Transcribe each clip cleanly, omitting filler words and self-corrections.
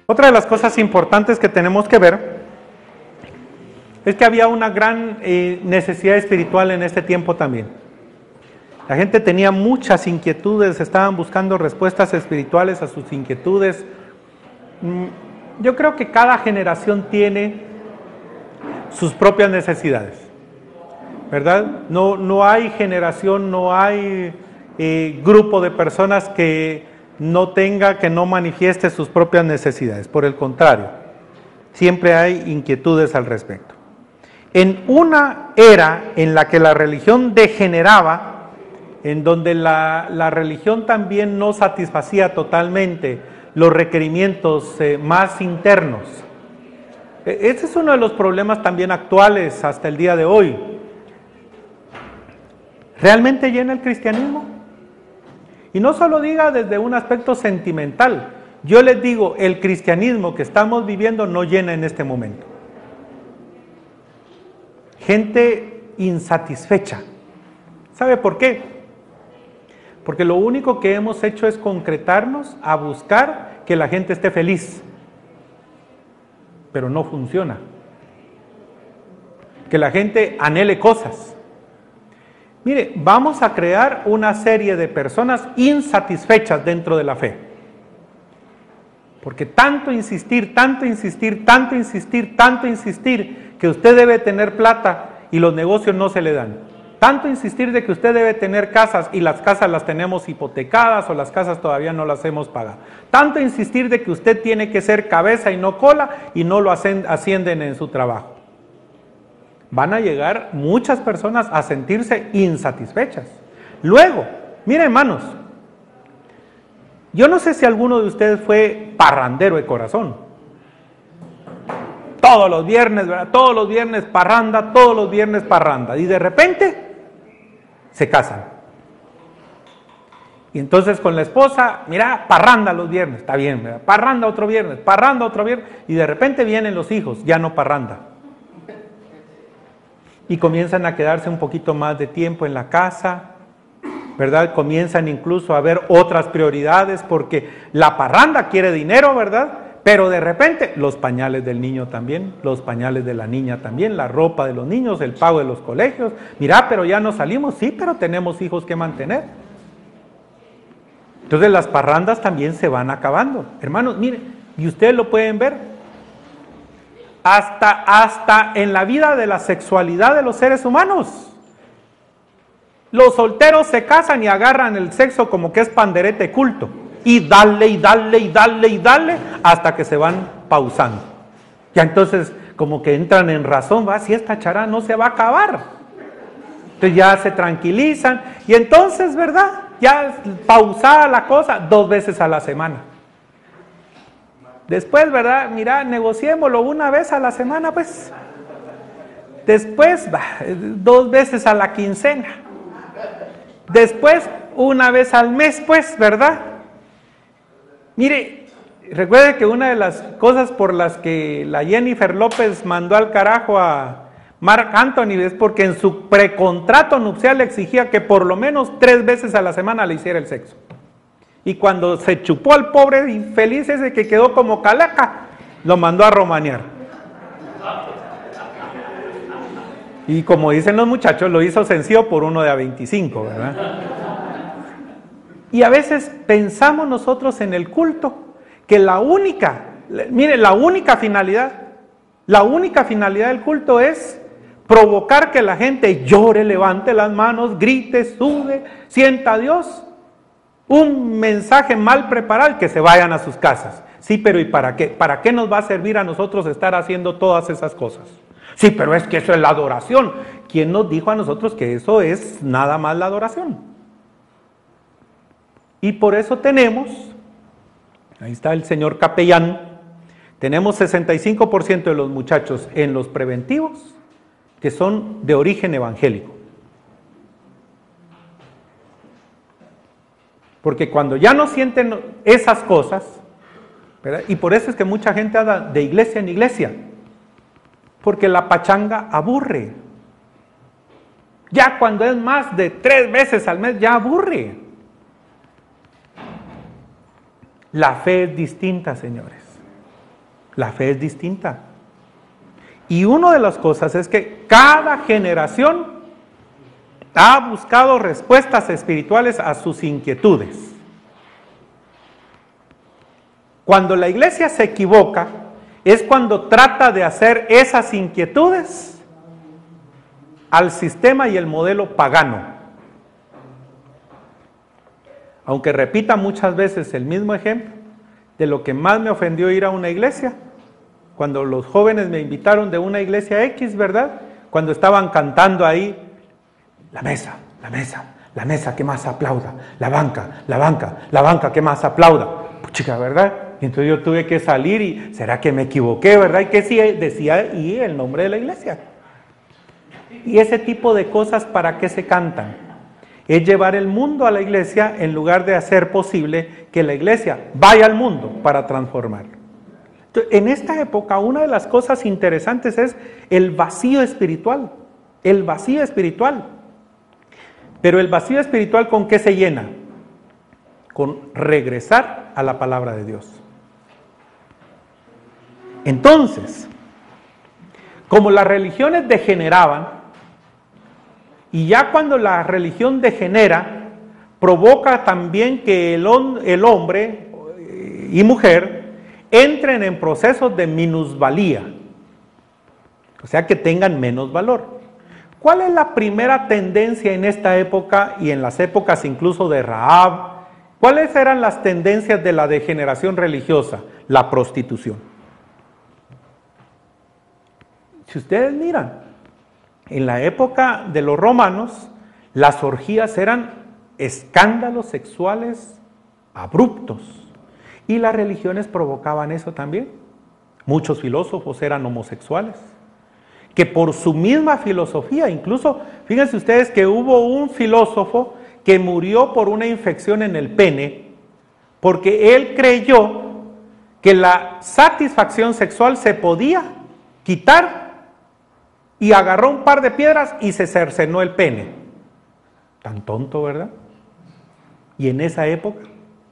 Otra de las cosas importantes que tenemos que ver es que había una gran necesidad espiritual en este tiempo también. La gente tenía muchas inquietudes, estaban buscando respuestas espirituales a sus inquietudes. Yo creo que cada generación tiene sus propias necesidades, ¿verdad? No hay generación, no hay grupo de personas que no tenga, que no manifieste sus propias necesidades. Por el contrario, siempre hay inquietudes al respecto. En una era en la que la religión degeneraba, en donde la religión también no satisfacía totalmente los requerimientos más internos. Ese es uno de los problemas también actuales hasta el día de hoy. ¿Realmente llena el cristianismo? Y no solo diga desde un aspecto sentimental. Yo les digo, el cristianismo que estamos viviendo no llena en este momento. Gente insatisfecha. ¿Sabe por qué? Porque lo único que hemos hecho es concretarnos a buscar que la gente esté feliz. Pero no funciona. Que la gente anhele cosas. Mire, vamos a crear una serie de personas insatisfechas dentro de la fe. Porque tanto insistir, que usted debe tener plata y los negocios no se le dan. Tanto insistir de que usted debe tener casas y las casas las tenemos hipotecadas o las casas todavía no las hemos pagado. Tanto insistir de que usted tiene que ser cabeza y no cola y no lo ascienden en su trabajo. Van a llegar muchas personas a sentirse insatisfechas. Luego, miren hermanos, yo no sé si alguno de ustedes fue parrandero de corazón. Todos los viernes, ¿verdad? Todos los viernes parranda. Y de repente se casan. Y entonces con la esposa, mira, parranda los viernes, está bien, ¿verdad? Parranda otro viernes, y de repente vienen los hijos, ya no parranda. Y comienzan a quedarse un poquito más de tiempo en la casa, ¿verdad? Comienzan incluso a ver otras prioridades, porque la parranda quiere dinero, ¿verdad? Pero de repente, los pañales del niño también, los pañales de la niña también, la ropa de los niños, el pago de los colegios. Mira, pero ya no salimos, sí, pero tenemos hijos que mantener. Entonces las parrandas también se van acabando. Hermanos, miren, y ustedes lo pueden ver, hasta en la vida de la sexualidad de los seres humanos. Los solteros se casan y agarran el sexo como que es panderete culto. Y dale, hasta que se van pausando. Ya entonces como que entran en razón, va, si esta chará no se va a acabar. Entonces ya se tranquilizan y entonces, ¿verdad? Ya pausada la cosa 2 veces a la semana. Después, ¿verdad? Mira, negociémoslo 1 vez a la semana, pues. Después, 2 veces a la quincena. Después, 1 vez al mes, pues, ¿verdad? Mire, recuerde que una de las cosas por las que la Jennifer López mandó al carajo a Marc Anthony es porque en su precontrato nupcial le exigía que por lo menos 3 veces a la semana le hiciera el sexo. Y cuando se chupó al pobre infeliz ese que quedó como calaca, lo mandó a romanear. Y como dicen los muchachos, lo hizo sencillo por uno de a 25, ¿verdad? Y a veces pensamos nosotros en el culto, que la única finalidad del culto es provocar que la gente llore, levante las manos, grite, sude, sienta a Dios. Un mensaje mal preparado y que se vayan a sus casas. Sí, pero ¿y para qué? ¿Para qué nos va a servir a nosotros estar haciendo todas esas cosas? Sí, pero es que eso es la adoración. ¿Quién nos dijo a nosotros que eso es nada más la adoración? Y por eso tenemos, ahí está el señor capellán, tenemos 65% de los muchachos en los preventivos que son de origen evangélico. Porque cuando ya no sienten esas cosas, ¿verdad? Y por eso es que mucha gente anda de iglesia en iglesia, porque la pachanga aburre. Ya cuando es más de 3 veces al mes, ya aburre. La fe es distinta, señores. La fe es distinta. Y una de las cosas es que cada generación ha buscado respuestas espirituales a sus inquietudes. Cuando la iglesia se equivoca, es cuando trata de hacer esas inquietudes al sistema y el modelo pagano. Aunque repita muchas veces el mismo ejemplo, de lo que más me ofendió ir a una iglesia, cuando los jóvenes me invitaron de una iglesia X, ¿verdad? Cuando estaban cantando ahí, la mesa, la mesa, la mesa que más aplauda, la banca, la banca, la banca que más aplauda. Puchica, ¿verdad? Y entonces yo tuve que salir y, ¿será que me equivoqué, verdad? Y que sí decía ahí el nombre de la iglesia. Y ese tipo de cosas, ¿para qué se cantan? Es llevar el mundo a la iglesia en lugar de hacer posible que la iglesia vaya al mundo para transformarlo. Entonces, en esta época, una de las cosas interesantes es el vacío espiritual. El vacío espiritual. Pero el vacío espiritual, ¿con qué se llena? Con regresar a la palabra de Dios. Entonces, como las religiones degeneraban, y ya cuando la religión degenera, provoca también que el hombre y mujer entren en procesos de minusvalía, o sea que tengan menos valor. ¿Cuál es la primera tendencia en esta época y en las épocas incluso de Rahab? ¿Cuáles eran las tendencias de la degeneración religiosa? La prostitución. Si ustedes miran, en la época de los romanos, las orgías eran escándalos sexuales abruptos. Y las religiones provocaban eso también. Muchos filósofos eran homosexuales, que por su misma filosofía, incluso, fíjense ustedes que hubo un filósofo que murió por una infección en el pene, porque él creyó que la satisfacción sexual se podía quitar y agarró un par de piedras y se cercenó el pene. Tan tonto, ¿verdad? Y en esa época,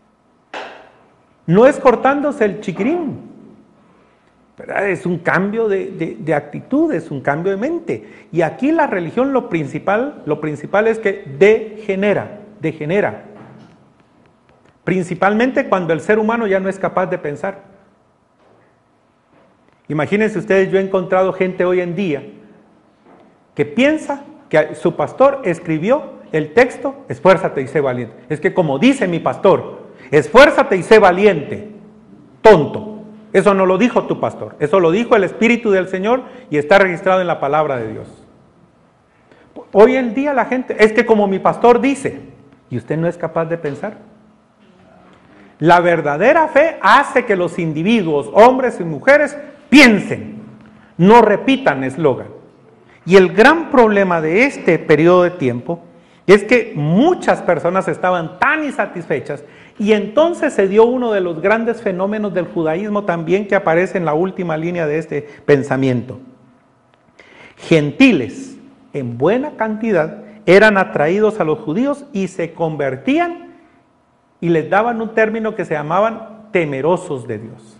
no es cortándose el chiquirín, ¿verdad? Es un cambio de actitud, es un cambio de mente. Y aquí la religión lo principal es que degenera. Principalmente cuando el ser humano ya no es capaz de pensar. Imagínense ustedes, yo he encontrado gente hoy en día que piensa que su pastor escribió el texto, esfuérzate y sé valiente. Es que como dice mi pastor, esfuérzate y sé valiente. Tonto. Eso no lo dijo tu pastor, eso lo dijo el Espíritu del Señor y está registrado en la palabra de Dios. Hoy en día la gente, es que como mi pastor dice, y usted no es capaz de pensar. La verdadera fe hace que los individuos, hombres y mujeres, piensen, no repitan eslogan. Y el gran problema de este periodo de tiempo es que muchas personas estaban tan insatisfechas y entonces se dio uno de los grandes fenómenos del judaísmo también que aparece en la última línea de este pensamiento. Gentiles en buena cantidad eran atraídos a los judíos y se convertían y les daban un término que se llamaban temerosos de Dios.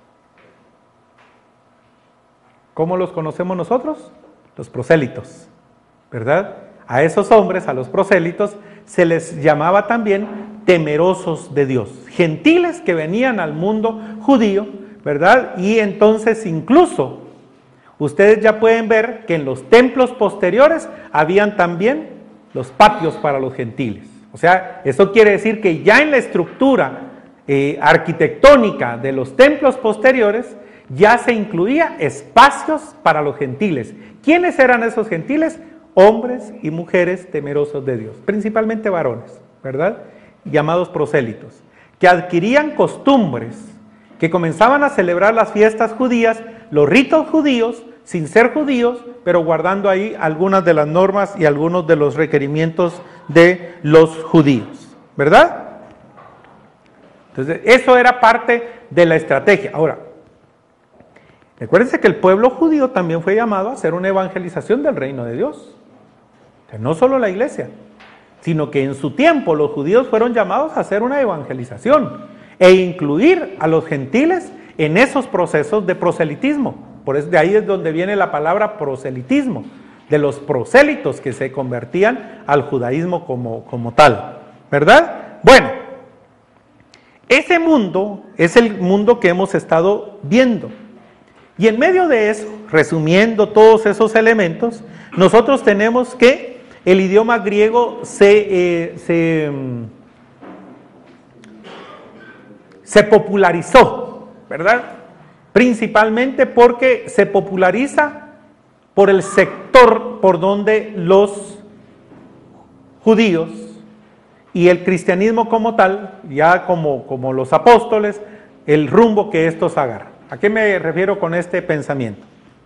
¿Cómo los conocemos nosotros? Los prosélitos, ¿verdad? A esos hombres, a los prosélitos, se les llamaba también temerosos de Dios. Gentiles que venían al mundo judío, ¿verdad? Y entonces incluso, ustedes ya pueden ver que en los templos posteriores habían también los patios para los gentiles. O sea, eso quiere decir que ya en la estructura arquitectónica de los templos posteriores, ya se incluía espacios para los gentiles. ¿Quiénes eran esos gentiles? Hombres y mujeres temerosos de Dios, principalmente varones, ¿verdad? Llamados prosélitos, que adquirían costumbres, que comenzaban a celebrar las fiestas judías, los ritos judíos, sin ser judíos, pero guardando ahí algunas de las normas y algunos de los requerimientos de los judíos, ¿verdad? Entonces, eso era parte de la estrategia. Ahora, recuérdense que el pueblo judío también fue llamado a hacer una evangelización del reino de Dios. O sea, no solo la iglesia, sino que en su tiempo los judíos fueron llamados a hacer una evangelización e incluir a los gentiles en esos procesos de proselitismo. Por eso de ahí es donde viene la palabra proselitismo, de los prosélitos que se convertían al judaísmo como tal, ¿verdad? Bueno, ese mundo es el mundo que hemos estado viendo. Y en medio de eso, resumiendo todos esos elementos, nosotros tenemos que el idioma griego se popularizó, ¿verdad? Principalmente porque se populariza por el sector por donde los judíos y el cristianismo como tal, ya como los apóstoles, el rumbo que estos agarran. ¿A qué me refiero con este pensamiento?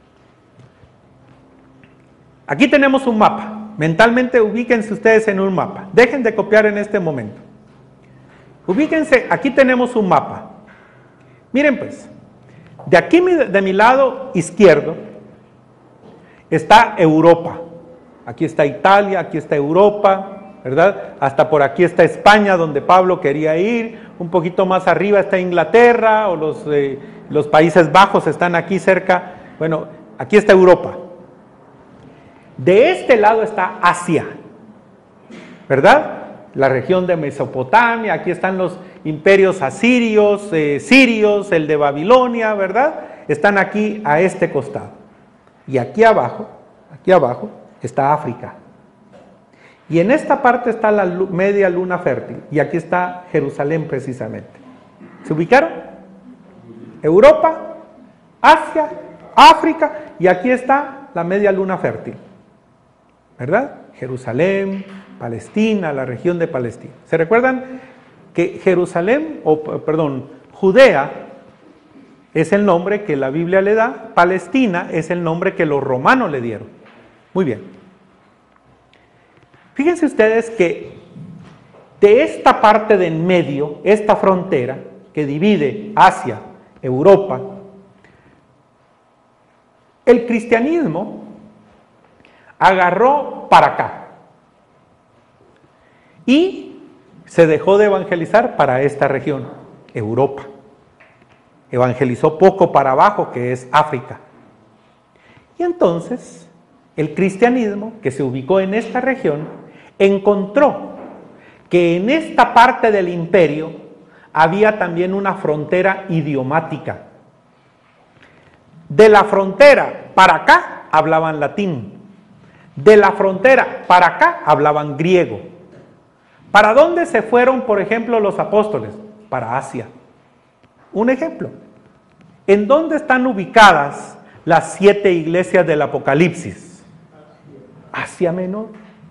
Aquí tenemos un mapa. Mentalmente ubíquense ustedes en un mapa. Dejen de copiar en este momento. Ubíquense, aquí tenemos un mapa. Miren pues, de aquí de mi lado izquierdo está Europa. Aquí está Italia, aquí está Europa, ¿verdad? Hasta por aquí está España, donde Pablo quería ir. Un poquito más arriba está Inglaterra, o los Países Bajos están aquí cerca. Bueno, aquí está Europa. De este lado está Asia, ¿verdad? La región de Mesopotamia, aquí están los imperios asirios, sirios, el de Babilonia, ¿verdad? Están aquí a este costado. Y aquí abajo está África. Y en esta parte está la media luna fértil, y aquí está Jerusalén precisamente. ¿Se ubicaron? Europa, Asia, África, y aquí está la media luna fértil, ¿verdad? Jerusalén, Palestina, la región de Palestina. ¿Se recuerdan que Judea es el nombre que la Biblia le da, Palestina es el nombre que los romanos le dieron? Muy bien. Fíjense ustedes que de esta parte de en medio, esta frontera que divide Asia, Europa, el cristianismo agarró para acá y se dejó de evangelizar para esta región, Europa. Evangelizó poco para abajo, que es África. Y entonces el cristianismo, que se ubicó en esta región, encontró que en esta parte del imperio había también una frontera idiomática. De la frontera para acá hablaban latín, de la frontera para acá hablaban griego. ¿Para dónde se fueron, por ejemplo, los apóstoles? Para Asia. Un ejemplo. ¿En dónde están ubicadas las 7 iglesias del Apocalipsis? Asia Menor.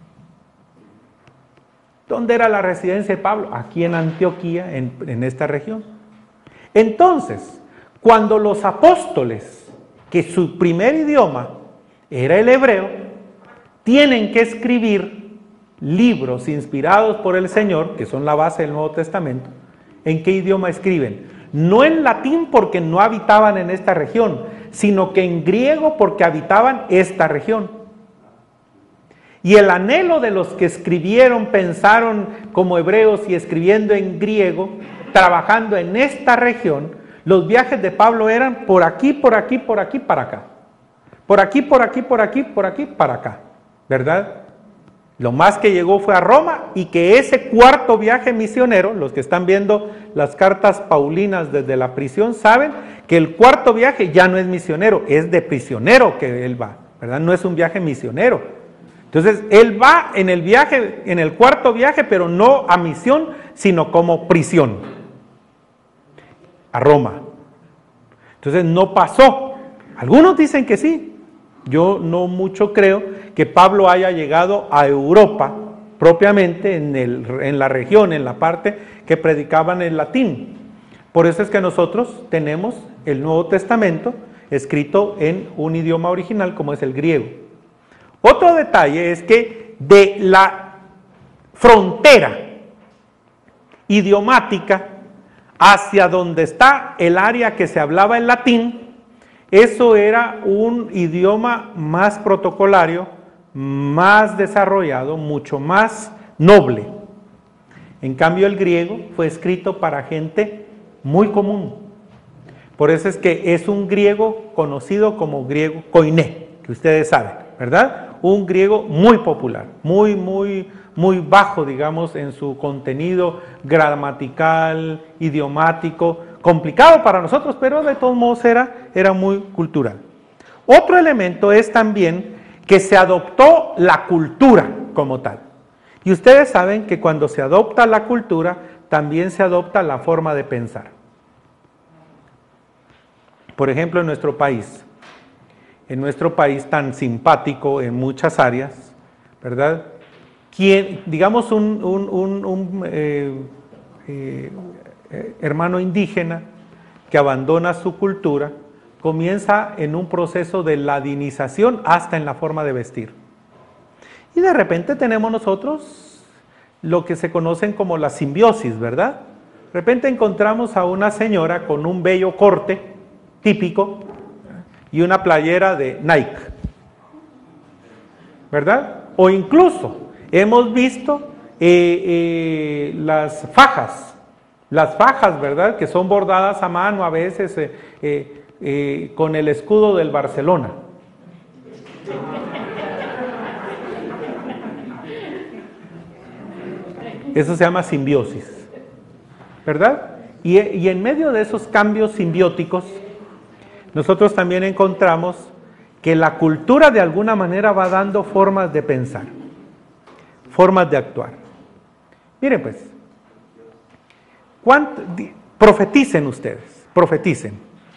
¿Dónde era la residencia de Pablo? Aquí en Antioquía, en esta región. Entonces, cuando los apóstoles, que su primer idioma era el hebreo, tienen que escribir libros inspirados por el Señor, que son la base del Nuevo Testamento, ¿en qué idioma escriben? No en latín porque no habitaban en esta región, sino que en griego porque habitaban esta región. Y el anhelo de los que escribieron, pensaron como hebreos y escribiendo en griego, trabajando en esta región, los viajes de Pablo eran por aquí, por aquí, por aquí, para acá. Por aquí, por aquí, por aquí, por aquí, para acá. ¿Verdad? Lo más que llegó fue a Roma, y que ese cuarto viaje misionero, los que están viendo las cartas paulinas desde la prisión saben que el cuarto viaje ya no es misionero, es de prisionero que él va, ¿verdad? No es un viaje misionero. Entonces él va en el viaje, en el cuarto viaje, pero no a misión, sino como prisión, a Roma. Entonces no pasó. Algunos dicen que sí. Yo no mucho creo que Pablo haya llegado a Europa propiamente en la región, en la parte que predicaban en latín. Por eso es que nosotros tenemos el Nuevo Testamento escrito en un idioma original como es el griego. Otro detalle es que de la frontera idiomática hacia donde está el área que se hablaba en latín, eso era un idioma más protocolario, más desarrollado, mucho más noble. En cambio el griego fue escrito para gente muy común. Por eso es que es un griego conocido como griego koiné, que ustedes saben, ¿verdad? Un griego muy popular, muy bajo, digamos, en su contenido gramatical, idiomático, complicado para nosotros, pero de todos modos era muy cultural. Otro elemento es también que se adoptó la cultura como tal. Y ustedes saben que cuando se adopta la cultura, también se adopta la forma de pensar. Por ejemplo, en nuestro país tan simpático en muchas áreas, ¿verdad? Digamos un hermano indígena que abandona su cultura, comienza en un proceso de ladinización hasta en la forma de vestir. Y de repente tenemos nosotros lo que se conocen como la simbiosis, ¿verdad? De repente encontramos a una señora con un bello corte típico y una playera de Nike, ¿verdad? O incluso hemos visto las fajas, ¿verdad? Que son bordadas a mano a veces con el escudo del Barcelona. Eso se llama simbiosis, ¿verdad? Y en medio de esos cambios simbióticos, nosotros también encontramos que la cultura de alguna manera va dando formas de pensar, formas de actuar. Miren pues, profeticen ustedes, profeticen.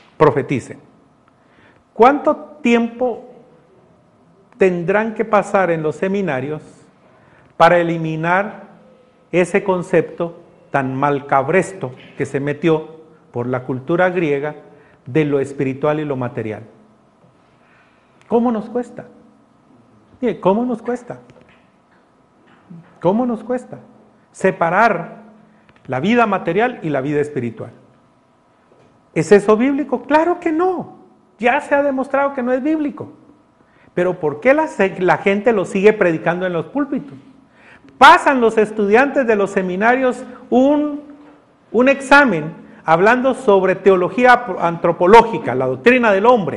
¿Cuánto tiempo tendrán que pasar en los seminarios para eliminar ese concepto tan malcabresto que se metió por la cultura griega de lo espiritual y lo material? ¿Cómo nos cuesta? Mire, ¿cómo nos cuesta? ¿Cómo nos cuesta separar la vida material y la vida espiritual? ¿Es eso bíblico? Claro que no. Ya se ha demostrado que no es bíblico. Pero ¿por qué la gente lo sigue predicando en los púlpitos? Pasan los estudiantes de los seminarios un examen hablando sobre teología antropológica, la doctrina del hombre.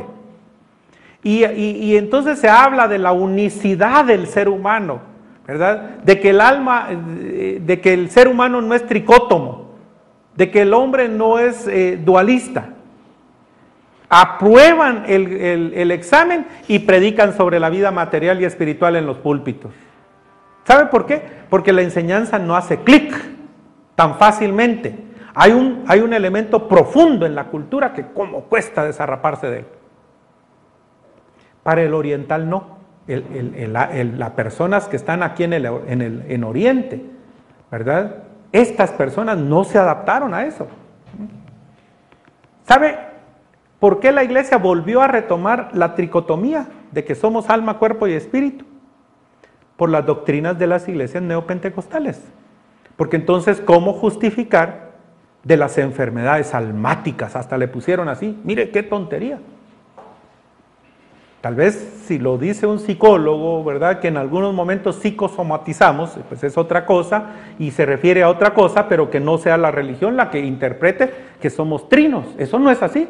Y entonces se habla de la unicidad del ser humano, ¿verdad? De que el ser humano no es tricótomo, de que el hombre no es dualista. Aprueban el examen y predican sobre la vida material y espiritual en los púlpitos. ¿Sabe por qué? Porque la enseñanza no hace clic tan fácilmente. Hay un elemento profundo en la cultura que cómo cuesta desarraparse de él. Para el oriental no. Las personas que están aquí en Oriente, ¿verdad? Estas personas no se adaptaron a eso. ¿Sabe por qué la iglesia volvió a retomar la tricotomía de que somos alma, cuerpo y espíritu? Por las doctrinas de las iglesias neopentecostales. Porque entonces, ¿cómo justificar de las enfermedades almáticas? Hasta le pusieron así. Mire qué tontería. Tal vez si lo dice un psicólogo, ¿verdad? Que en algunos momentos psicosomatizamos, pues es otra cosa y se refiere a otra cosa, pero que no sea la religión la que interprete que somos trinos. Eso no es así.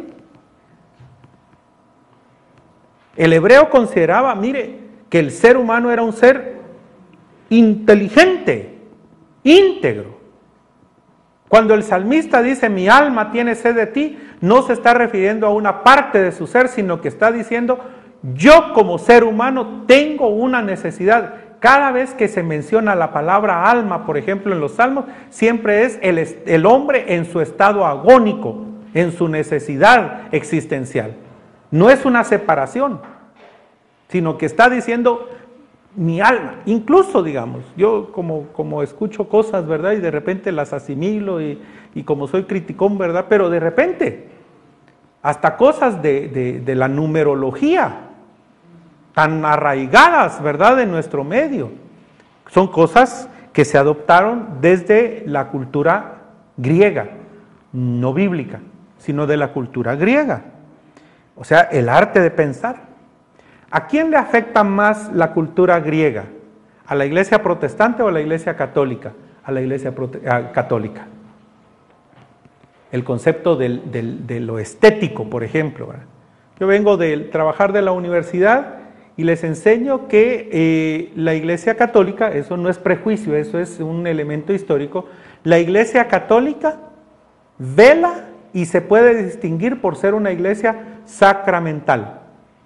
El hebreo consideraba, mire, que el ser humano era un ser inteligente, íntegro. Cuando el salmista dice, mi alma tiene sed de ti, no se está refiriendo a una parte de su ser, sino que está diciendo, yo como ser humano tengo una necesidad. Cada vez que se menciona la palabra alma, por ejemplo, en los salmos, siempre es el hombre en su estado agónico, en su necesidad existencial. No es una separación, sino que está diciendo mi alma. Incluso, digamos, yo como escucho cosas, ¿verdad? Y de repente las asimilo y como soy criticón, ¿verdad? Pero de repente, hasta cosas de la numerología, tan arraigadas, ¿verdad? En nuestro medio. Son cosas que se adoptaron desde la cultura griega, no bíblica, sino de la cultura griega. O sea, el arte de pensar. ¿A quién le afecta más la cultura griega? ¿A la iglesia protestante o a la iglesia católica? A la iglesia católica. el concepto de lo estético, por ejemplo, ¿verdad? Yo vengo de trabajar de la universidad y les enseño que la Iglesia Católica, eso no es prejuicio, eso es un elemento histórico, la Iglesia Católica vela y se puede distinguir por ser una iglesia sacramental.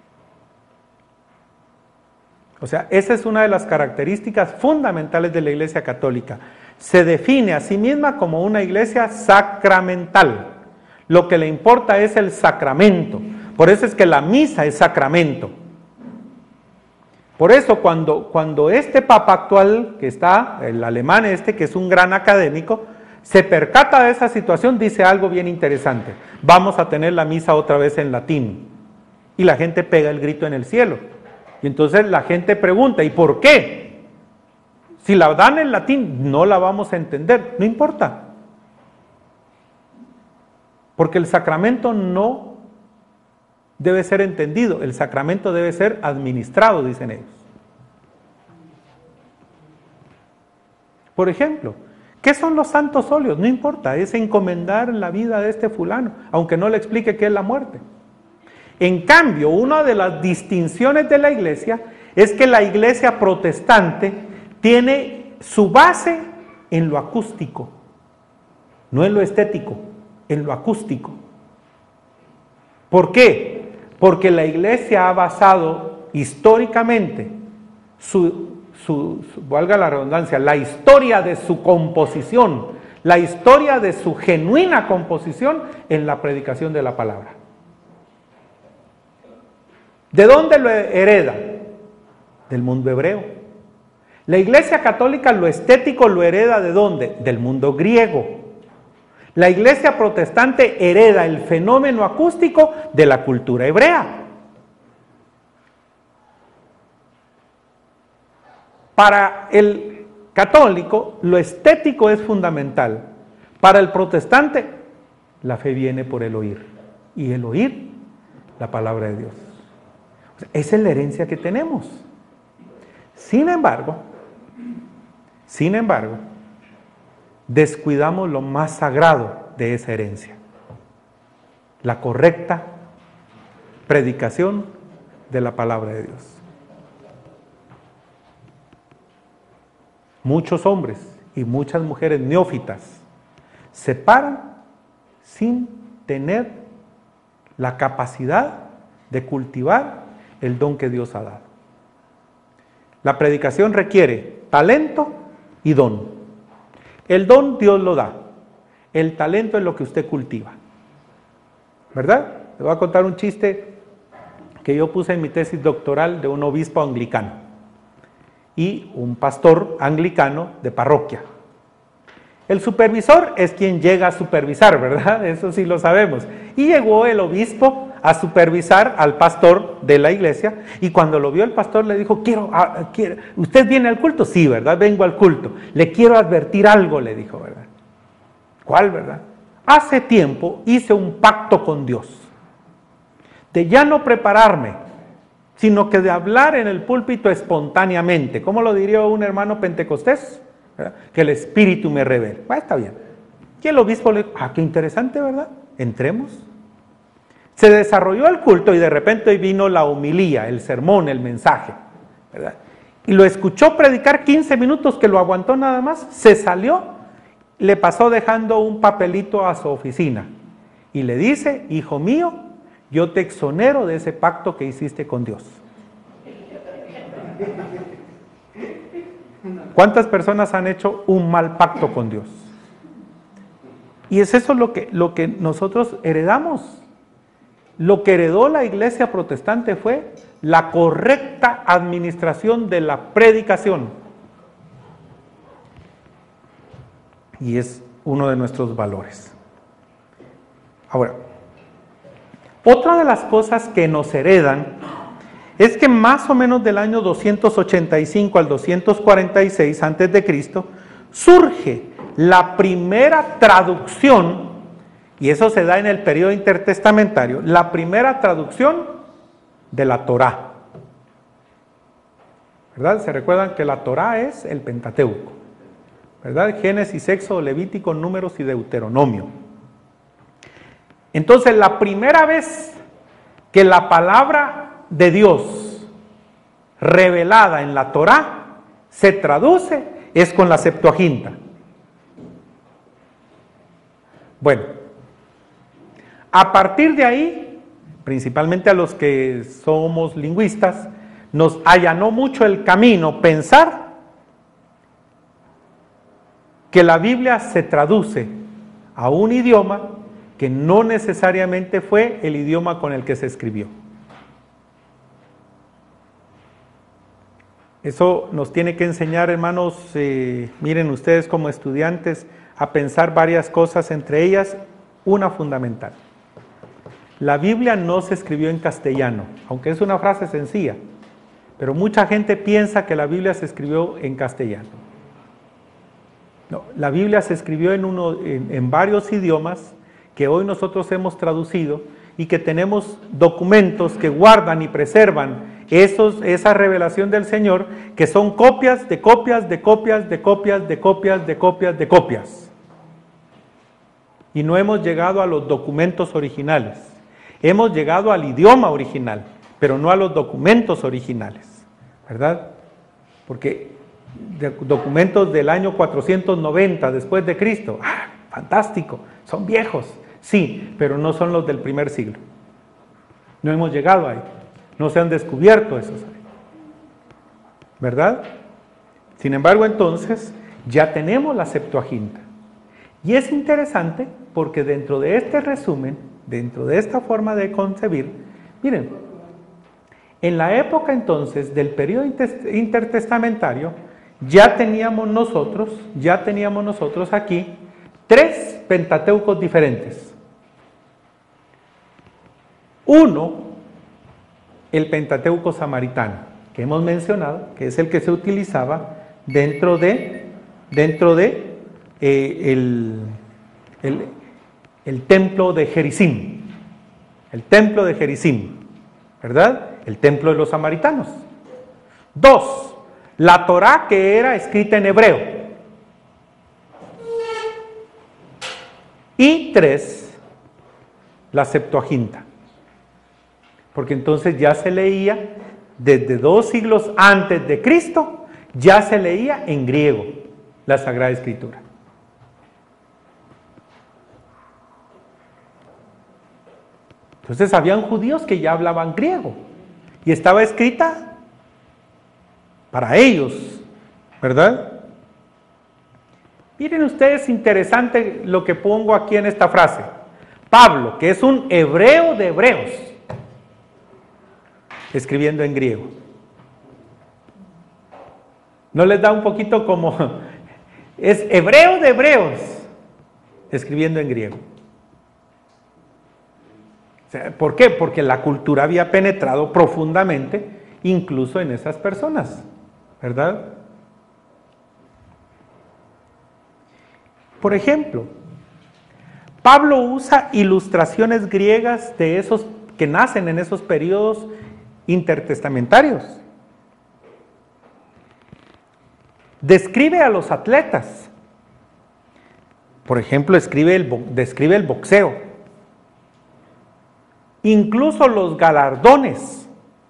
O sea, esa es una de las características fundamentales de la Iglesia Católica. Se define a sí misma como una iglesia sacramental. Lo que le importa es el sacramento. Por eso es que la misa es sacramento. Por eso cuando este papa actual, que está, el alemán que es un gran académico, se percata de esa situación, dice algo bien interesante. Vamos a tener la misa otra vez en latín. Y la gente pega el grito en el cielo. Y entonces la gente pregunta, ¿y por qué? Si la dan en latín, no la vamos a entender. No importa. Porque el sacramento no debe ser entendido, el sacramento debe ser administrado, dicen ellos. Por ejemplo, ¿qué son los santos óleos? No importa, es encomendar la vida de este fulano, aunque no le explique qué es la muerte. En cambio, una de las distinciones de la iglesia es que la iglesia protestante tiene su base en lo acústico, no en lo estético, en lo acústico. ¿Por qué? Porque la iglesia ha basado históricamente valga la redundancia, la historia de su composición, la historia de su genuina composición en la predicación de la palabra. ¿De dónde lo hereda? Del mundo hebreo. La Iglesia Católica lo estético lo hereda ¿de dónde? Del mundo griego. La Iglesia Protestante hereda el fenómeno acústico de la cultura hebrea. Para el católico, lo estético es fundamental. Para el protestante, la fe viene por el oír. Y el oír, la palabra de Dios. O sea, esa es la herencia que tenemos. Sin embargo, descuidamos lo más sagrado de esa herencia. La correcta predicación de la palabra de Dios. Muchos hombres y muchas mujeres neófitas se paran sin tener la capacidad de cultivar el don que Dios ha dado. La predicación requiere talento y don. El don Dios lo da, el talento es lo que usted cultiva. ¿Verdad? Le voy a contar un chiste que yo puse en mi tesis doctoral de un obispo anglicano y un pastor anglicano de parroquia. El supervisor es quien llega a supervisar, ¿verdad? Eso sí lo sabemos. Y llegó el obispo a supervisar al pastor de la iglesia y cuando lo vio el pastor le dijo, quiero, ¿usted viene al culto? Sí, ¿verdad? Vengo al culto. Le quiero advertir algo, le dijo, ¿verdad? ¿Cuál, verdad? Hace tiempo hice un pacto con Dios de ya no prepararme, sino que de hablar en el púlpito espontáneamente. ¿Cómo lo diría un hermano pentecostés? ¿Verdad? Que el Espíritu me revele. Está bien. Y el obispo le dijo, qué interesante, ¿verdad? Entremos. Se desarrolló el culto y de repente vino la homilía, el sermón, el mensaje, ¿verdad? Y lo escuchó predicar 15 minutos, que lo aguantó nada más, se salió, le pasó dejando un papelito a su oficina y le dice, hijo mío, yo te exonero de ese pacto que hiciste con Dios. ¿Cuántas personas han hecho un mal pacto con Dios? Y es eso lo que nosotros heredamos. Lo que heredó la iglesia protestante fue la correcta administración de la predicación. Y es uno de nuestros valores. Ahora, otra de las cosas que nos heredan es que más o menos del año 285 al 246 antes de Cristo surge la primera traducción, y eso se da en el periodo intertestamentario, la primera traducción de la Torá. ¿Verdad? Se recuerdan que la Torá es el Pentateuco, ¿verdad? Génesis, Éxodo, Levítico, Números y Deuteronomio. Entonces, la primera vez que la palabra de Dios revelada en la Torá se traduce es con la Septuaginta. Bueno, a partir de ahí, principalmente a los que somos lingüistas, nos allanó mucho el camino pensar que la Biblia se traduce a un idioma que no necesariamente fue el idioma con el que se escribió. Eso nos tiene que enseñar, hermanos, miren ustedes como estudiantes, a pensar varias cosas, entre ellas una fundamental. La Biblia no se escribió en castellano, aunque es una frase sencilla, pero mucha gente piensa que la Biblia se escribió en castellano. No, la Biblia se escribió en varios idiomas que hoy nosotros hemos traducido y que tenemos documentos que guardan y preservan esa revelación del Señor, que son copias de copias de copias de copias de copias de copias de copias. Y no hemos llegado a los documentos originales. Hemos llegado al idioma original, pero no a los documentos originales, ¿verdad? Porque documentos del año 490 después de Cristo, fantástico, son viejos, sí, pero no son los del primer siglo. No hemos llegado ahí, no se han descubierto esos ahí, ¿verdad? Sin embargo, entonces, ya tenemos la Septuaginta. Y es interesante porque dentro de este resumen, dentro de esta forma de concebir, miren, en la época entonces del periodo intertestamentario, ya teníamos nosotros aquí 3 pentateucos diferentes. Uno, el Pentateuco samaritano, que hemos mencionado, que es el que se utilizaba dentro de el templo de Gerizim, ¿verdad? El templo de los samaritanos. 2, la Torá, que era escrita en hebreo. Y 3, la Septuaginta. Porque entonces ya se leía, desde 2 siglos antes de Cristo, ya se leía en griego la Sagrada Escritura. Entonces habían judíos que ya hablaban griego y estaba escrita para ellos, ¿verdad? Miren ustedes, interesante lo que pongo aquí en esta frase. Pablo, que es un hebreo de hebreos, escribiendo en griego. ¿No les da un poquito como es hebreo de hebreos, escribiendo en griego? ¿Por qué? Porque la cultura había penetrado profundamente, incluso en esas personas, ¿verdad? Por ejemplo, Pablo usa ilustraciones griegas de esos que nacen en esos periodos intertestamentarios. Describe a los atletas. Por ejemplo, describe el boxeo. Incluso los galardones,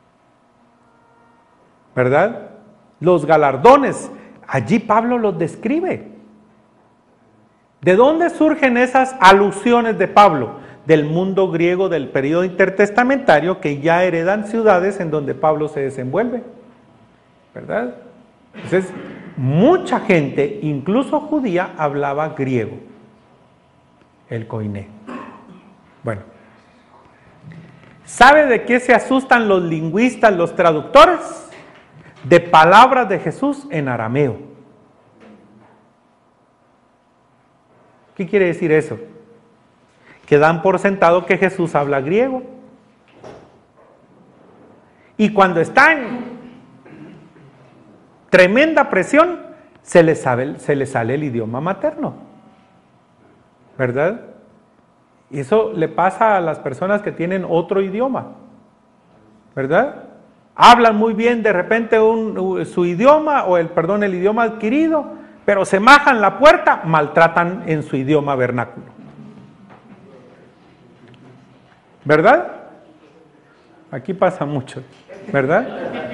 ¿verdad? Los galardones, allí Pablo los describe. ¿De dónde surgen esas alusiones de Pablo? Del mundo griego del periodo intertestamentario, que ya heredan ciudades en donde Pablo se desenvuelve, ¿verdad? Entonces, mucha gente, incluso judía, hablaba griego, el koiné. Bueno, ¿sabe de qué se asustan los lingüistas, los traductores? De palabras de Jesús en arameo. ¿Qué quiere decir eso? Que dan por sentado que Jesús habla griego. Y cuando está en tremenda presión, se le sale el idioma materno, ¿verdad? Y eso le pasa a las personas que tienen otro idioma, ¿verdad? Hablan muy bien de repente su idioma, o el idioma adquirido, pero se majan la puerta, maltratan en su idioma vernáculo. ¿Verdad? Aquí pasa mucho, ¿verdad?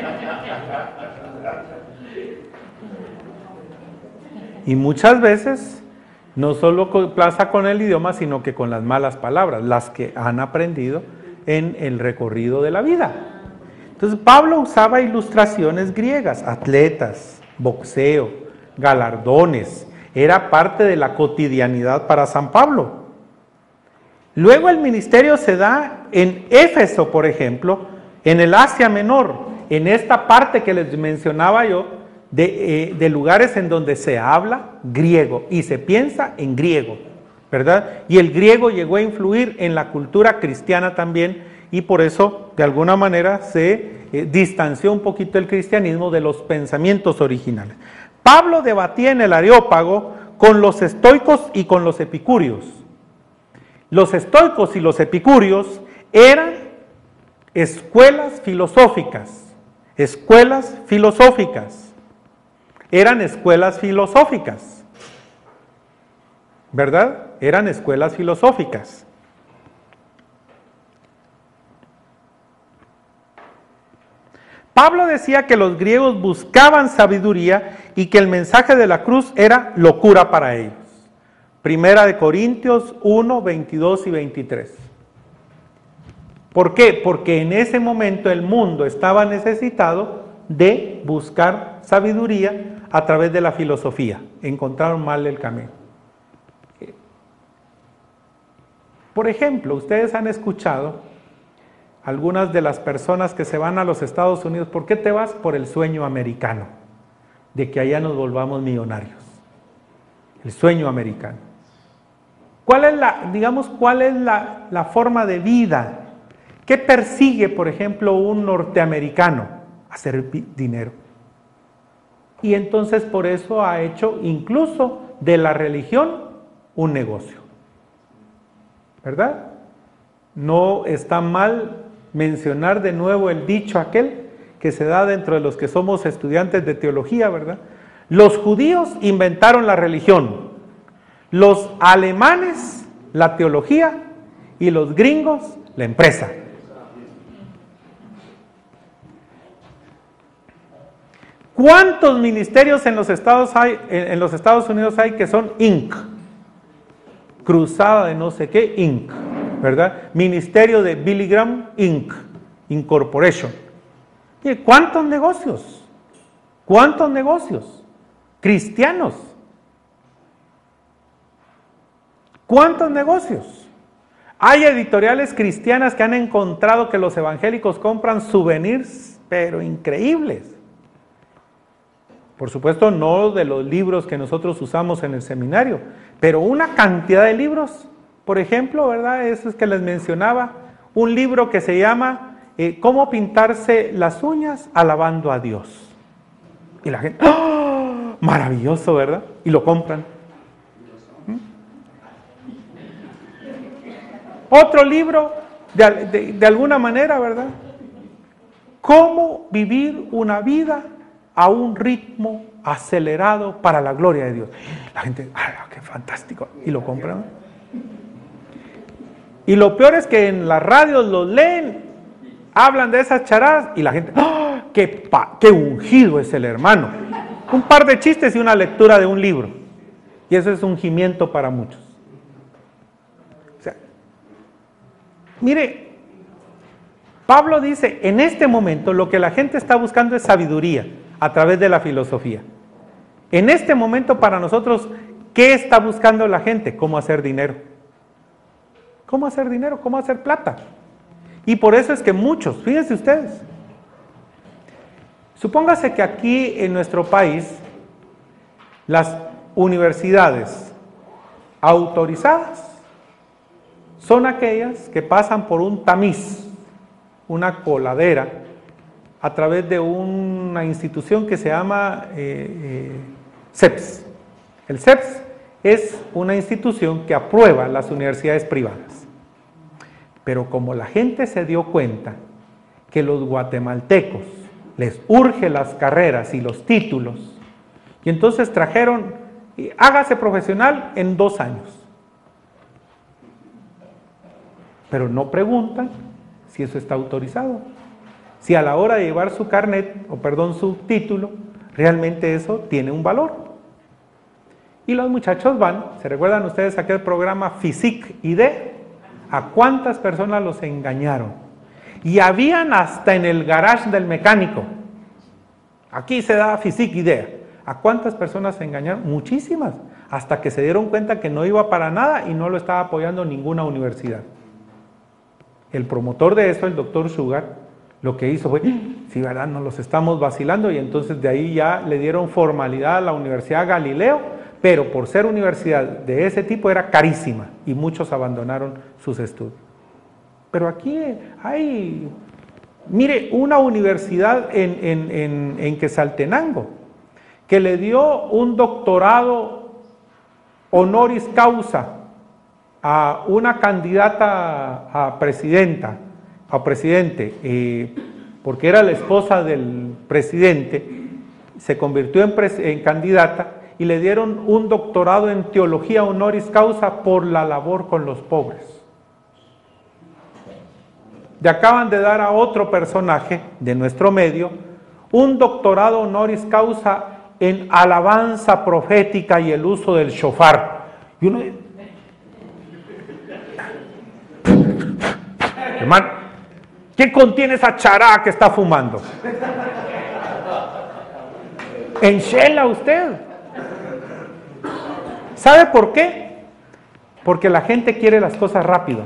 Y muchas veces no solo pasa con el idioma, sino que con las malas palabras, las que han aprendido en el recorrido de la vida. Entonces Pablo usaba ilustraciones griegas, atletas, boxeo, galardones, era parte de la cotidianidad para San Pablo. Luego el ministerio se da en Éfeso, por ejemplo, en el Asia Menor, en esta parte que les mencionaba yo, de lugares en donde se habla griego y se piensa en griego, ¿verdad? Y el griego llegó a influir en la cultura cristiana también, y por eso de alguna manera se distanció un poquito el cristianismo de los pensamientos originales. Pablo debatía en el Areópago con los estoicos y con los epicúreos. Los estoicos y los epicúreos eran escuelas filosóficas, eran escuelas filosóficas, ¿verdad? Eran escuelas filosóficas. Pablo decía que los griegos buscaban sabiduría y que el mensaje de la cruz era locura para ellos. Primera de Corintios 1, 22 y 23. ¿Por qué? Porque en ese momento el mundo estaba necesitado de buscar sabiduría a través de la filosofía. Encontraron mal el camino. Por ejemplo, ustedes han escuchado algunas de las personas que se van a los Estados Unidos. ¿Por qué te vas? Por el sueño americano, de que allá nos volvamos millonarios. El sueño americano. ¿Cuál es la forma de vida? ¿Qué persigue, por ejemplo, un norteamericano? Hacer dinero. Y entonces por eso ha hecho incluso de la religión un negocio. ¿Verdad? No está mal mencionar de nuevo el dicho aquel que se da dentro de los que somos estudiantes de teología, ¿verdad? Los judíos inventaron la religión, los alemanes la teología y los gringos la empresa. ¿Cuántos ministerios en los Estados Unidos hay que son Inc? Cruzada de no sé qué, Inc, ¿verdad? Ministerio de Billy Graham, Inc, Incorporation. ¿Y cuántos negocios? ¿Cuántos negocios? Cristianos. ¿Cuántos negocios? Hay editoriales cristianas que han encontrado que los evangélicos compran souvenirs, pero increíbles. Por supuesto, no de los libros que nosotros usamos en el seminario, pero una cantidad de libros. Por ejemplo, ¿verdad? Eso es que les mencionaba, un libro que se llama ¿Cómo pintarse las uñas alabando a Dios? Y la gente, ¡oh! Maravilloso, ¿verdad? Y lo compran. Otro libro, de alguna manera, ¿verdad? ¿Cómo vivir una vida a un ritmo acelerado para la gloria de Dios? La gente, qué fantástico, y lo compran. Y lo peor es que en las radios los leen, hablan de esas charadas, y la gente, qué ungido es el hermano. Un par de chistes y una lectura de un libro, y eso es ungimiento para muchos. O sea, mire, Pablo dice, en este momento lo que la gente está buscando es sabiduría a través de la filosofía. En este momento para nosotros, ¿qué está buscando la gente? ¿Cómo hacer dinero? ¿Cómo hacer dinero? ¿Cómo hacer plata? Y por eso es que muchos, fíjense ustedes, supóngase que aquí en nuestro país las universidades autorizadas son aquellas que pasan por un tamiz, una coladera, a través de una institución que se llama CEPS. El CEPS es una institución que aprueba las universidades privadas. Pero como la gente se dio cuenta que los guatemaltecos les urge las carreras y los títulos, y entonces trajeron, hágase profesional en 2 años. pero no preguntan si eso está autorizado. Si a la hora de llevar su carnet, su título, realmente eso tiene un valor. Y los muchachos van, ¿se recuerdan ustedes aquel programa Physique ID? ¿A cuántas personas los engañaron? Y habían hasta en el garage del mecánico. Aquí se da Physique ID. ¿A cuántas personas se engañaron? Muchísimas. Hasta que se dieron cuenta que no iba para nada y no lo estaba apoyando ninguna universidad. El promotor de eso, el doctor Sugar, lo que hizo fue, sí, ¿verdad? Nos los estamos vacilando, y entonces de ahí ya le dieron formalidad a la Universidad Galileo, pero por ser universidad de ese tipo era carísima y muchos abandonaron sus estudios. Pero aquí hay, mire, una universidad en Quetzaltenango que le dio un doctorado honoris causa a una candidata a presidente, porque era la esposa del presidente, se convirtió en candidata y le dieron un doctorado en teología honoris causa por la labor con los pobres. Le acaban de dar a otro personaje de nuestro medio un doctorado honoris causa en alabanza profética y el uso del shofar. Y uno, hermano, ¿qué contiene esa chará que está fumando? Enchela usted. ¿Sabe por qué? Porque la gente quiere las cosas rápidas.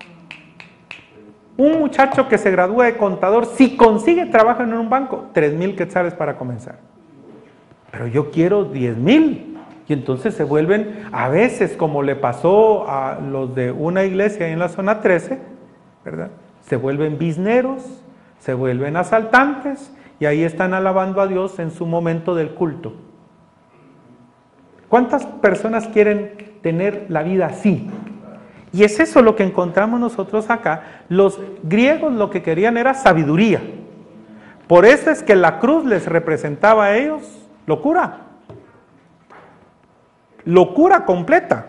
Un muchacho que se gradúa de contador, si consigue trabajo en un banco, 3,000 quetzales para comenzar. Pero yo quiero 10,000. Y entonces se vuelven, a veces, como le pasó a los de una iglesia en la zona 13, ¿verdad? Se vuelven bizneros, se vuelven asaltantes, y ahí están alabando a Dios en su momento del culto. ¿Cuántas personas quieren tener la vida así? Y es eso lo que encontramos nosotros acá. Los griegos lo que querían era sabiduría. Por eso es que la cruz les representaba a ellos locura. Locura completa.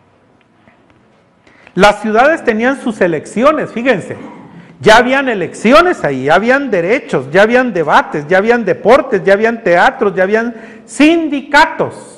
Las ciudades tenían sus elecciones, fíjense. Ya habían elecciones ahí, ya habían derechos, ya habían debates, ya habían deportes, ya habían teatros, ya habían sindicatos.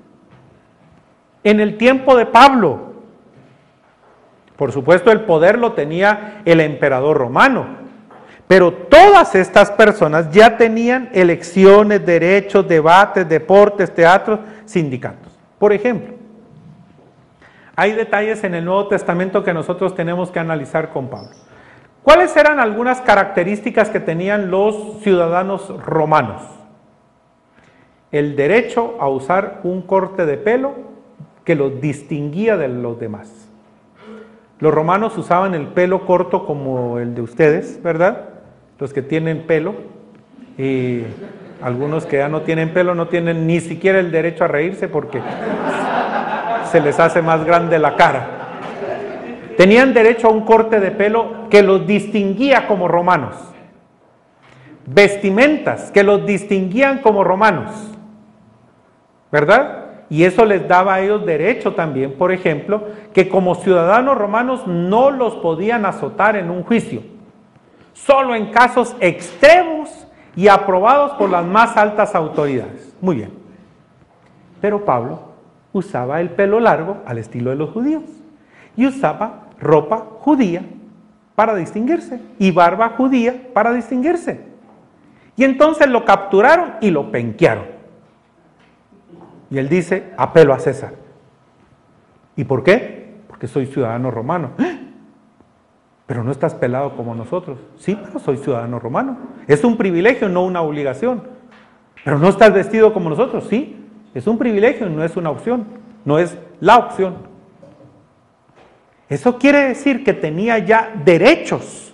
En el tiempo de Pablo, por supuesto, el poder lo tenía el emperador romano, pero todas estas personas ya tenían elecciones, derechos, debates, deportes, teatros, sindicatos. Por ejemplo, hay detalles en el Nuevo Testamento que nosotros tenemos que analizar con Pablo. ¿Cuáles eran algunas características que tenían los ciudadanos romanos? El derecho a usar un corte de pelo que los distinguía de los demás. Los romanos usaban el pelo corto como el de ustedes, ¿verdad? Los que tienen pelo, y algunos que ya no tienen pelo no tienen ni siquiera el derecho a reírse porque se les hace más grande la cara. Tenían derecho a un corte de pelo que los distinguía como romanos. Vestimentas que los distinguían como romanos, ¿verdad? Y eso les daba a ellos derecho también, por ejemplo, que como ciudadanos romanos no los podían azotar en un juicio, solo en casos extremos y aprobados por las más altas autoridades. Muy bien. Pero Pablo usaba el pelo largo al estilo de los judíos y usaba ropa judía para distinguirse y barba judía para distinguirse. Y entonces lo capturaron y lo penquearon. Y él dice, apelo a César. ¿Y por qué? Porque soy ciudadano romano. Pero no estás pelado como nosotros. Sí, pero soy ciudadano romano. Es un privilegio, no una obligación. Pero no estás vestido como nosotros. Sí, es un privilegio, no es una opción. No es la opción. Eso quiere decir que tenía ya derechos.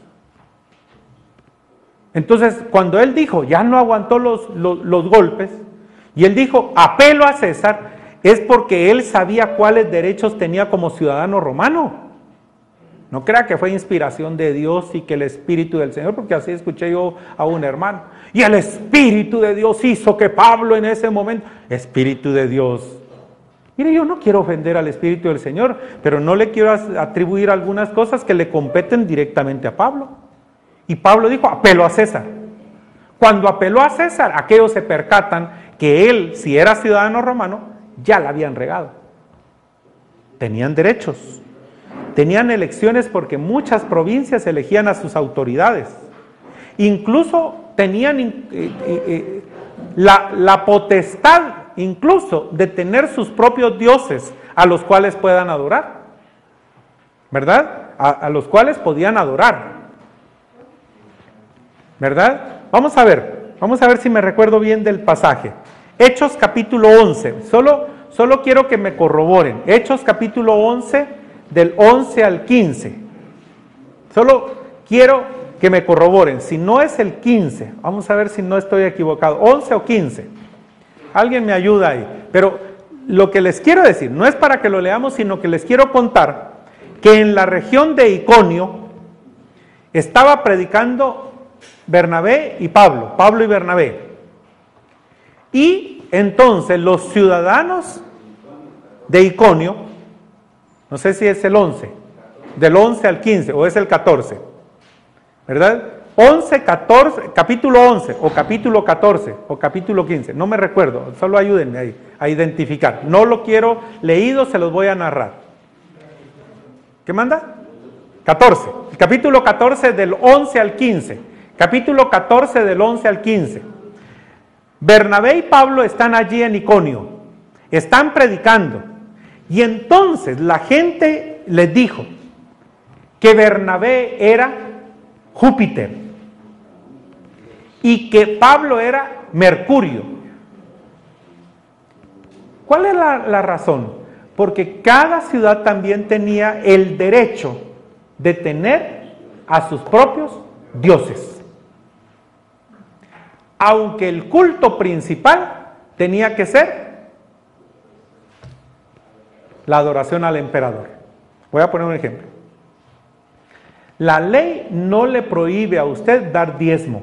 Entonces, cuando él dijo, ya no aguantó los golpes, y él dijo, apelo a César, es porque él sabía cuáles derechos tenía como ciudadano romano. No crea que fue inspiración de Dios y que el Espíritu del Señor, porque así escuché yo a un hermano. Y el Espíritu de Dios hizo que Pablo en ese momento, Espíritu de Dios, Mire, yo no quiero ofender al Espíritu del Señor, pero no le quiero atribuir algunas cosas que le competen directamente a Pablo. Y Pablo dijo, apelo a César. Cuando apeló a César, aquellos se percatan que él, si era ciudadano romano, ya la habían regado. Tenían derechos, tenían elecciones porque muchas provincias elegían a sus autoridades. Incluso tenían la potestad incluso de tener sus propios dioses a los cuales puedan adorar, ¿verdad? A los cuales podían adorar, ¿verdad? Vamos a ver si me recuerdo bien del pasaje. Hechos capítulo 11, solo quiero que me corroboren. Hechos capítulo 11, del 11 al 15. Solo quiero que me corroboren. Si no es el 15, vamos a ver si no estoy equivocado. 11 o 15. Alguien me ayuda ahí. Pero lo que les quiero decir, no es para que lo leamos, sino que les quiero contar que en la región de Iconio estaba predicando Bernabé y Pablo y Bernabé. Y entonces los ciudadanos de Iconio, no sé si es el 11, del 11 al 15 o es el 14, ¿verdad? 11, 14, capítulo 11 o capítulo 14 o capítulo 15, no me recuerdo, solo ayúdenme ahí a identificar. No lo quiero leído, se los voy a narrar. ¿Qué manda? 14, el capítulo 14 del 11 al 15, capítulo 14 del 11 al 15. Bernabé y Pablo están allí en Iconio, están predicando, y entonces la gente les dijo que Bernabé era Júpiter y que Pablo era Mercurio. ¿Cuál es la razón? Porque cada ciudad también tenía el derecho de tener a sus propios dioses, aunque el culto principal tenía que ser la adoración al emperador. Voy a poner un ejemplo. La ley no le prohíbe a usted dar diezmo,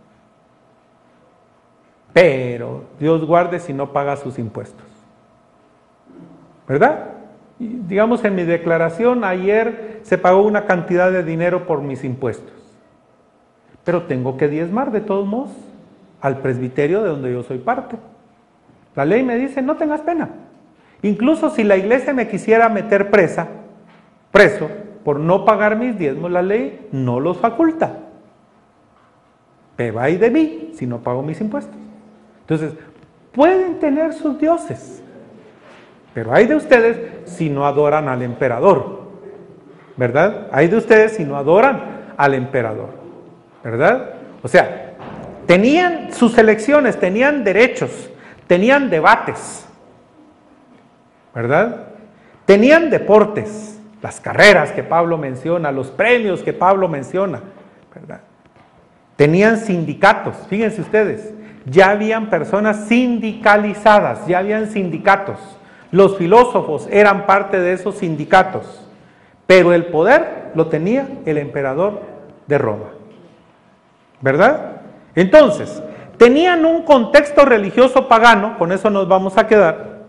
pero Dios guarde si no paga sus impuestos, ¿verdad? Y digamos, en mi declaración ayer se pagó una cantidad de dinero por mis impuestos, pero tengo que diezmar de todos modos al presbiterio de donde yo soy parte. La ley me dice, no tengas pena. Incluso si la iglesia me quisiera meter preso por no pagar mis diezmos, la ley no los faculta. Pero hay de mí si no pago mis impuestos. Entonces, pueden tener sus dioses, pero hay de ustedes si no adoran al emperador, ¿verdad? Hay de ustedes si no adoran al emperador, ¿verdad? O sea, tenían sus elecciones, tenían derechos, tenían debates, ¿verdad? Tenían deportes, las carreras que Pablo menciona, los premios que Pablo menciona, ¿verdad? Tenían sindicatos, fíjense ustedes, ya habían personas sindicalizadas, ya habían sindicatos. Los filósofos eran parte de esos sindicatos, pero el poder lo tenía el emperador de Roma, ¿verdad? Entonces, tenían un contexto religioso pagano, con eso nos vamos a quedar,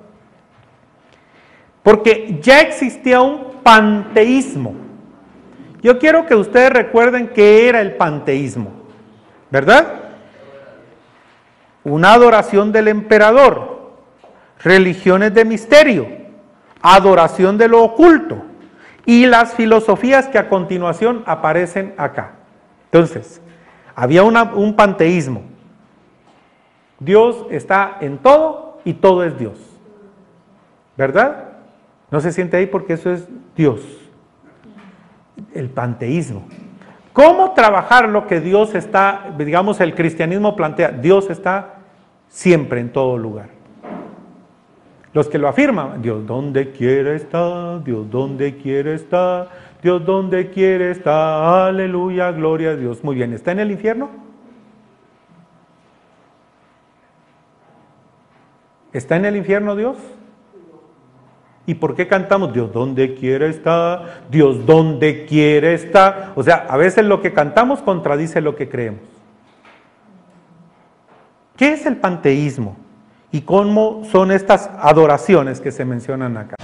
porque ya existía un panteísmo. Yo quiero que ustedes recuerden qué era el panteísmo, ¿verdad? Una adoración del emperador, religiones de misterio, adoración de lo oculto y las filosofías que a continuación aparecen acá. Entonces, había un panteísmo. Dios está en todo y todo es Dios, ¿verdad? No se siente ahí porque eso es Dios, el panteísmo. ¿Cómo trabajar lo que Dios está, digamos, el cristianismo plantea? Dios está siempre en todo lugar. Los que lo afirman, Dios donde quiere está, Dios donde quiere está, Dios donde quiere está, aleluya, gloria a Dios. Muy bien, ¿está en el infierno? ¿Está en el infierno Dios? ¿Y por qué cantamos Dios donde quiere está, Dios donde quiere está? O sea, a veces lo que cantamos contradice lo que creemos. ¿Qué es el panteísmo? y cómo son estas adoraciones que se mencionan acá.